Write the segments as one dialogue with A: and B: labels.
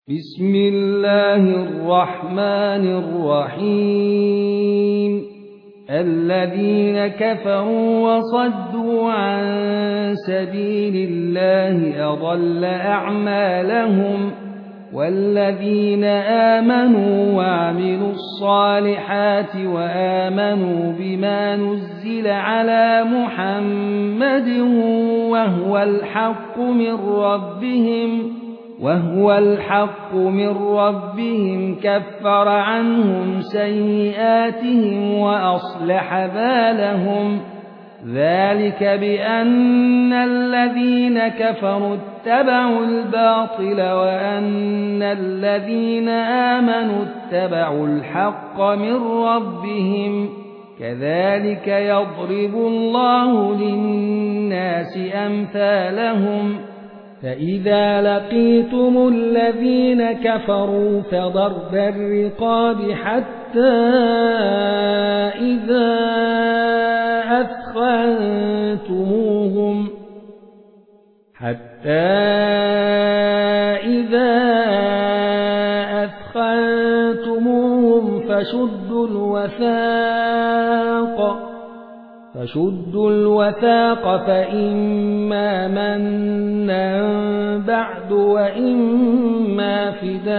A: بسم الله الرحمن الرحيم الذين كفروا وصدوا عن سبيل الله أضل أعمالهم والذين آمنوا وعملوا الصالحات وآمنوا بما نزل على محمد وهو الحق من ربهم كفر عنهم سيئاتهم وأصلح بالهم ذلك بأن الذين كفروا اتبعوا الباطل وأن الذين آمنوا اتبعوا الحق من ربهم كذلك يضرب الله للناس أمثالهم فإذا لقيتم الذين كفروا فضرب الرقاب حتى إذا أثخنتموهم فشدوا الوثاق فإما منا بعد وإما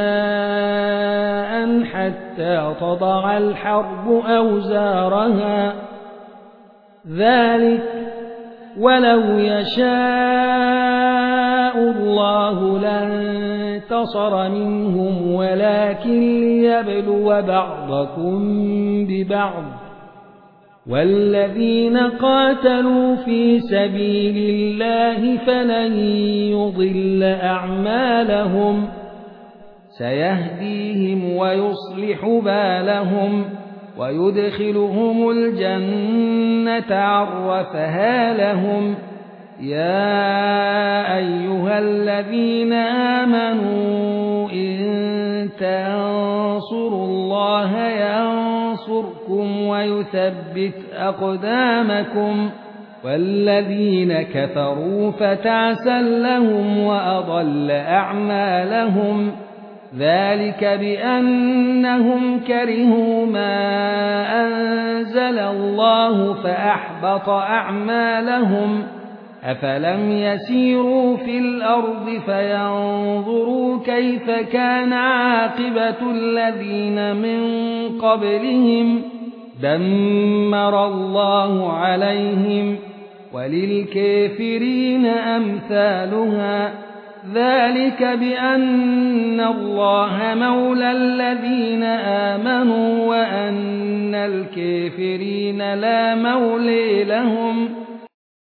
A: فداء حتى تضع الحرب أوزارها ذلك ولو يشاء الله لانتصر منهم ولكن ليبلو بعضكم ببعض والذين قاتلوا في سبيل الله فلن يضل أعمالهم سيهديهم ويصلح بالهم ويدخلهم الجنة عرفها لهم يا أيها الذين آمنوا إن تنصروا الله ينصركم ويثبت أقدامكم والذين كفروا فتعسا لهم وأضل أعمالهم ذلك بأنهم كرهوا ما أنزل الله فأحبط أعمالهم أفلم يسيروا في الأرض فينظروا كيف كان عاقبة الذين من قبلهم دمر الله عليهم وللكافرين أمثالها ذلك بأن الله مولى الذين آمنوا وأن الكافرين لا مولى لهم